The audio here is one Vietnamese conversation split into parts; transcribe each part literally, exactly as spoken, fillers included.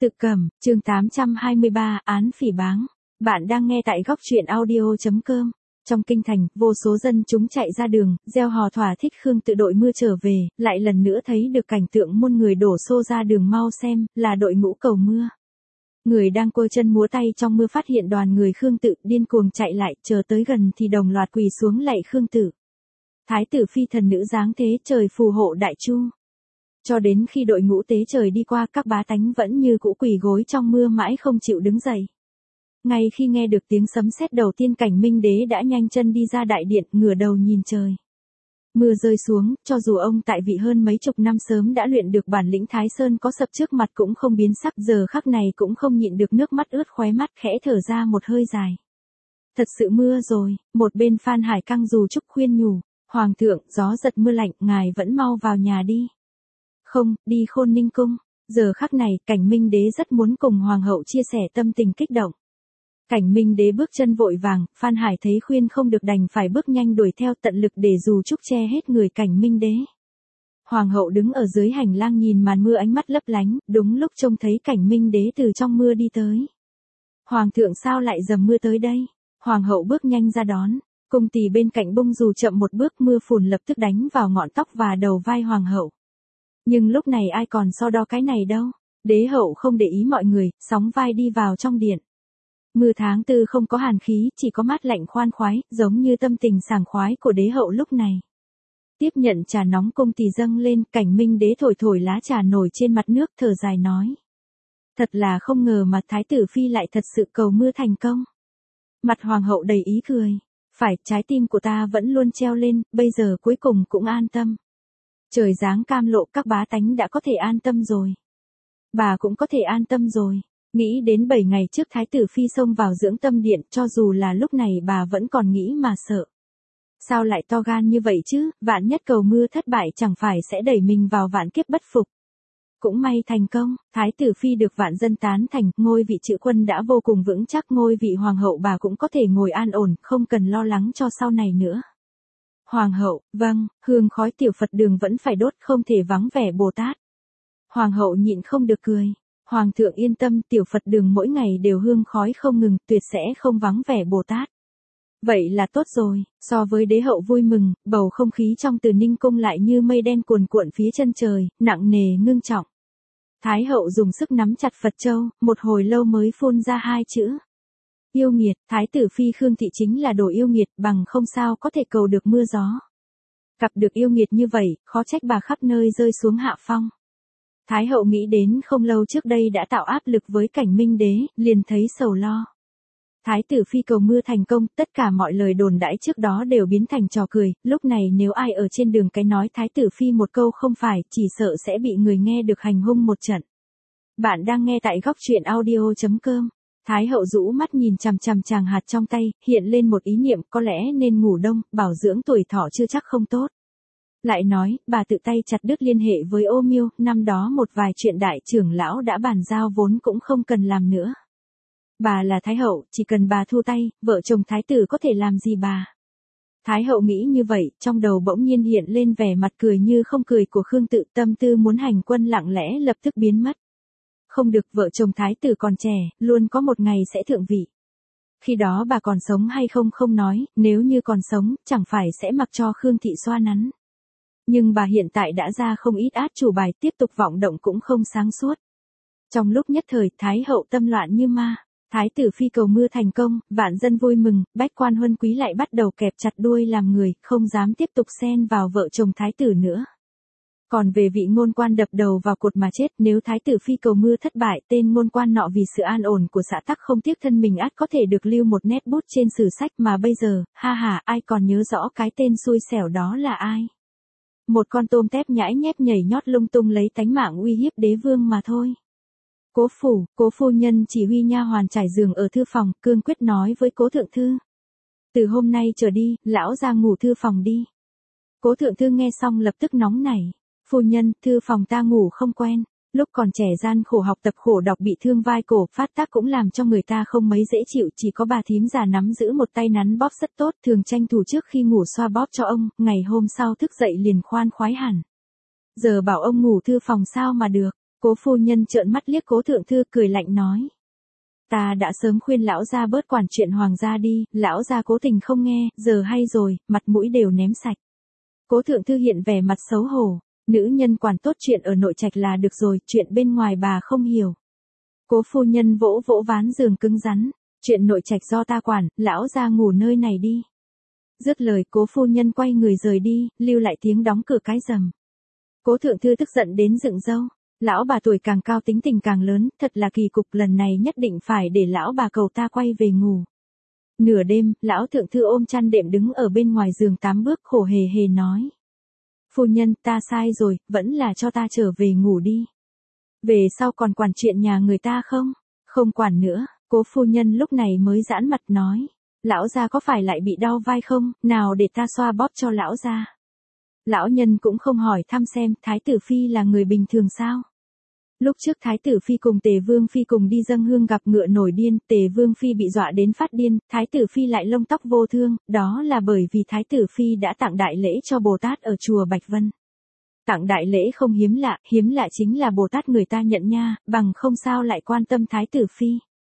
Tự Cầm, chương tám trăm hai mươi ba, án phỉ báng. Bạn đang nghe tại góc truyện audio.com. Trong kinh thành, vô số dân chúng chạy ra đường, reo hò thỏa thích Khương Tự đội mưa trở về, lại lần nữa thấy được cảnh tượng muôn người đổ xô ra đường mau xem, là đội ngũ cầu mưa. Người đang quơ chân múa tay trong mưa phát hiện đoàn người Khương Tự điên cuồng chạy lại, chờ tới gần thì đồng loạt quỳ xuống lạy Khương Tự. Thái tử phi thần nữ giáng thế, trời phù hộ đại chu. Cho đến khi đội ngũ tế trời đi qua, các bá tánh vẫn như cũ quỳ gối trong mưa mãi không chịu đứng dậy. Ngay khi nghe được tiếng sấm sét đầu tiên, Cảnh Minh Đế đã nhanh chân đi ra đại điện, ngửa đầu nhìn trời. Mưa rơi xuống, cho dù ông tại vị hơn mấy chục năm sớm đã luyện được bản lĩnh Thái Sơn có sập trước mặt cũng không biến sắc, giờ khắc này cũng không nhịn được nước mắt ướt khóe mắt, khẽ thở ra một hơi dài. Thật sự mưa rồi, một bên Phan Hải Căng dù Trúc khuyên nhủ, Hoàng thượng, gió giật mưa lạnh, ngài vẫn mau vào nhà đi. Không, đi Khôn Ninh cung. Giờ khắc này, Cảnh Minh Đế rất muốn cùng Hoàng hậu chia sẻ tâm tình kích động. Cảnh Minh Đế bước chân vội vàng, Phan Hải thấy khuyên không được đành phải bước nhanh đuổi theo, tận lực để dù Trúc che hết người Cảnh Minh Đế. Hoàng hậu đứng ở dưới hành lang nhìn màn mưa, ánh mắt lấp lánh, đúng lúc trông thấy Cảnh Minh Đế từ trong mưa đi tới. Hoàng thượng, sao lại dầm mưa tới đây? Hoàng hậu bước nhanh ra đón. Cung tỳ bên cạnh bông dù chậm một bước, mưa phùn lập tức đánh vào ngọn tóc và đầu vai Hoàng hậu. Nhưng lúc này ai còn so đo cái này đâu. Đế hậu không để ý mọi người, sóng vai đi vào trong điện. Mưa tháng tư không có hàn khí, chỉ có mát lạnh khoan khoái, giống như tâm tình sảng khoái của đế hậu lúc này. Tiếp nhận trà nóng cung tỳ dâng lên, Cảnh Minh Đế thổi thổi lá trà nổi trên mặt nước, thở dài nói. Thật là không ngờ mà Thái tử phi lại thật sự cầu mưa thành công. Mặt Hoàng hậu đầy ý cười. Phải, trái tim của ta vẫn luôn treo lên, bây giờ cuối cùng cũng an tâm. Trời giáng cam lộ, các bá tánh đã có thể an tâm rồi. Bà cũng có thể an tâm rồi. Nghĩ đến bảy ngày trước Thái tử phi xông vào dưỡng tâm điện, cho dù là lúc này bà vẫn còn nghĩ mà sợ. Sao lại to gan như vậy chứ, vạn nhất cầu mưa thất bại chẳng phải sẽ đẩy mình vào vạn kiếp bất phục. Cũng may thành công, Thái tử phi được vạn dân tán thành, ngôi vị chữ quân đã vô cùng vững chắc, ngôi vị hoàng hậu bà cũng có thể ngồi an ổn, không cần lo lắng cho sau này nữa. Hoàng hậu, vâng, hương khói tiểu Phật đường vẫn phải đốt, không thể vắng vẻ Bồ Tát. Hoàng hậu nhịn không được cười. Hoàng thượng yên tâm, tiểu Phật đường mỗi ngày đều hương khói không ngừng, tuyệt sẽ không vắng vẻ Bồ Tát. Vậy là tốt rồi. So với đế hậu vui mừng, bầu không khí trong Từ Ninh cung lại như mây đen cuồn cuộn phía chân trời, nặng nề ngưng trọng. Thái hậu dùng sức nắm chặt Phật châu, một hồi lâu mới phun ra hai chữ. Yêu nghiệt. Thái tử phi Khương Thị chính là đồ yêu nghiệt, bằng không sao có thể cầu được mưa gió. Gặp được yêu nghiệt như vậy, khó trách bà khắp nơi rơi xuống hạ phong. Thái hậu nghĩ đến không lâu trước đây đã tạo áp lực với Cảnh Minh Đế, liền thấy sầu lo. Thái tử phi cầu mưa thành công, tất cả mọi lời đồn đãi trước đó đều biến thành trò cười, lúc này nếu ai ở trên đường cái nói Thái tử phi một câu không phải, chỉ sợ sẽ bị người nghe được hành hung một trận. Bạn đang nghe tại góc truyện audio.com. Thái hậu rũ mắt nhìn chằm chằm chàng hạt trong tay, hiện lên một ý niệm, có lẽ nên ngủ đông, bảo dưỡng tuổi thọ chưa chắc không tốt. Lại nói, bà tự tay chặt đứt liên hệ với Ô Miêu, năm đó một vài chuyện đại trưởng lão đã bàn giao vốn cũng không cần làm nữa. Bà là Thái hậu, chỉ cần bà thu tay, vợ chồng Thái tử có thể làm gì bà. Thái hậu nghĩ như vậy, trong đầu bỗng nhiên hiện lên vẻ mặt cười như không cười của Khương Tự, tâm tư muốn hành quân lặng lẽ lập tức biến mất. Không được, vợ chồng Thái tử còn trẻ, luôn có một ngày sẽ thượng vị. Khi đó bà còn sống hay không không nói, nếu như còn sống, chẳng phải sẽ mặc cho Khương Thị xoa nắn. Nhưng bà hiện tại đã ra không ít át chủ bài, tiếp tục vọng động cũng không sáng suốt. Trong lúc nhất thời, Thái hậu tâm loạn như ma. Thái tử phi cầu mưa thành công, vạn dân vui mừng, bách quan huân quý lại bắt đầu kẹp chặt đuôi làm người, không dám tiếp tục xen vào vợ chồng Thái tử nữa. Còn về vị ngôn quan đập đầu vào cột mà chết, nếu Thái tử phi cầu mưa thất bại, tên ngôn quan nọ vì sự an ổn của xã tắc không tiếc thân mình ắt có thể được lưu một nét bút trên sử sách, mà bây giờ, ha ha, ai còn nhớ rõ cái tên xui xẻo đó là ai? Một con tôm tép nhãi nhép nhảy nhót lung tung lấy tánh mạng uy hiếp đế vương mà thôi. Cố phủ, Cố phu nhân chỉ huy nha hoàn trải giường ở thư phòng, cương quyết nói với Cố thượng thư. Từ hôm nay trở đi, lão ra ngủ thư phòng đi. Cố thượng thư nghe xong lập tức nóng nảy. Phu nhân, thư phòng ta ngủ không quen. Lúc còn trẻ gian khổ học tập khổ đọc bị thương vai cổ, phát tác cũng làm cho người ta không mấy dễ chịu, chỉ có bà thím già nắm giữ một tay nắn bóp rất tốt, thường tranh thủ trước khi ngủ xoa bóp cho ông, ngày hôm sau thức dậy liền khoan khoái hẳn. Giờ bảo ông ngủ thư phòng sao mà được. Cố phu nhân trợn mắt liếc Cố thượng thư cười lạnh nói. Ta đã sớm khuyên lão gia bớt quản chuyện hoàng gia đi, lão gia cố tình không nghe, giờ hay rồi, mặt mũi đều ném sạch. Cố thượng thư hiện vẻ mặt xấu hổ, nữ nhân quản tốt chuyện ở nội trạch là được rồi, chuyện bên ngoài bà không hiểu. Cố phu nhân vỗ vỗ ván giường cứng rắn, chuyện nội trạch do ta quản, lão gia ngủ nơi này đi. Dứt lời cố phu nhân quay người rời đi, lưu lại tiếng đóng cửa cái rầm. Cố thượng thư tức giận đến dựng râu. Lão bà tuổi càng cao tính tình càng lớn, thật là kỳ cục, lần này nhất định phải để lão bà cầu ta quay về ngủ. Nửa đêm, lão thượng thư ôm chăn đệm đứng ở bên ngoài giường tám bước khổ hề hề nói. Phu nhân, ta sai rồi, vẫn là cho ta trở về ngủ đi. Về sau còn quản chuyện nhà người ta không? Không quản nữa, cố phu nhân lúc này mới giãn mặt nói. Lão gia có phải lại bị đau vai không, nào để ta xoa bóp cho lão gia. Lão nhân cũng không hỏi thăm xem Thái tử Phi là người bình thường sao. Lúc trước Thái tử Phi cùng Tề Vương Phi cùng đi dâng hương gặp ngựa nổi điên, Tề Vương Phi bị dọa đến phát điên, Thái tử Phi lại lông tóc vô thương, đó là bởi vì Thái tử Phi đã tặng đại lễ cho Bồ Tát ở chùa Bạch Vân. Tặng đại lễ không hiếm lạ, hiếm lạ chính là Bồ Tát người ta nhận nha, bằng không sao lại quan tâm Thái tử Phi.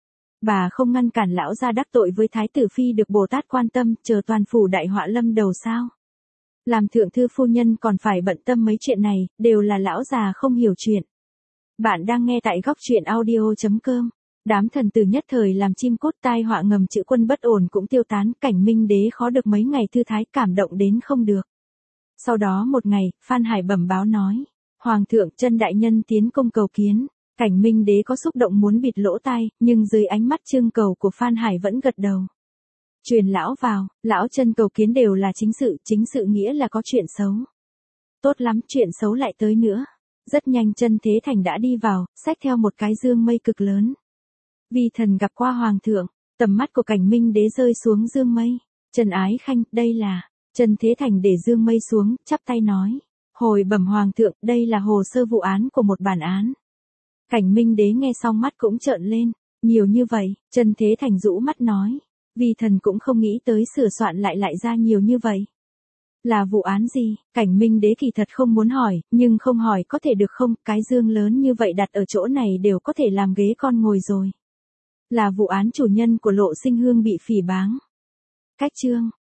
Bà không ngăn cản lão gia đắc tội với Thái tử Phi được Bồ Tát quan tâm, chờ toàn phủ đại họa lâm đầu sao. Làm thượng thư phu nhân còn phải bận tâm mấy chuyện này, đều là lão già không hiểu chuyện. Bạn đang nghe tại góc truyện audio chấm com. Đám thần tử nhất thời làm chim cút, tai họa ngầm chữ quân bất ổn cũng tiêu tán, Cảnh Minh Đế khó được mấy ngày thư thái, cảm động đến không được. Sau đó một ngày, Phan Hải bẩm báo nói, Hoàng thượng chân đại nhân tiến công cầu kiến. Cảnh Minh Đế có xúc động muốn bịt lỗ tai, nhưng dưới ánh mắt trưng cầu của Phan Hải vẫn gật đầu. Truyền lão vào, lão chân cầu kiến đều là chính sự, chính sự nghĩa là có chuyện xấu. Tốt lắm, chuyện xấu lại tới nữa. Rất nhanh Chân Thế Thành đã đi vào, xách theo một cái dương mây cực lớn. Vi thần gặp qua hoàng thượng, tầm mắt của Cảnh Minh Đế rơi xuống dương mây. Trần Ái Khanh, đây là. Chân Thế Thành để dương mây xuống, chắp tay nói. Hồi bẩm hoàng thượng, đây là hồ sơ vụ án của một bản án. Cảnh Minh Đế nghe xong mắt cũng trợn lên. Nhiều như vậy, Chân Thế Thành rũ mắt nói. Vi thần cũng không nghĩ tới sửa soạn lại lại ra nhiều như vậy. Là vụ án gì? Cảnh Minh Đế kỳ thật không muốn hỏi, nhưng không hỏi có thể được không, cái dương lớn như vậy đặt ở chỗ này đều có thể làm ghế con ngồi rồi. Là vụ án chủ nhân của Lộ Sinh Hương bị phỉ báng. Cách chương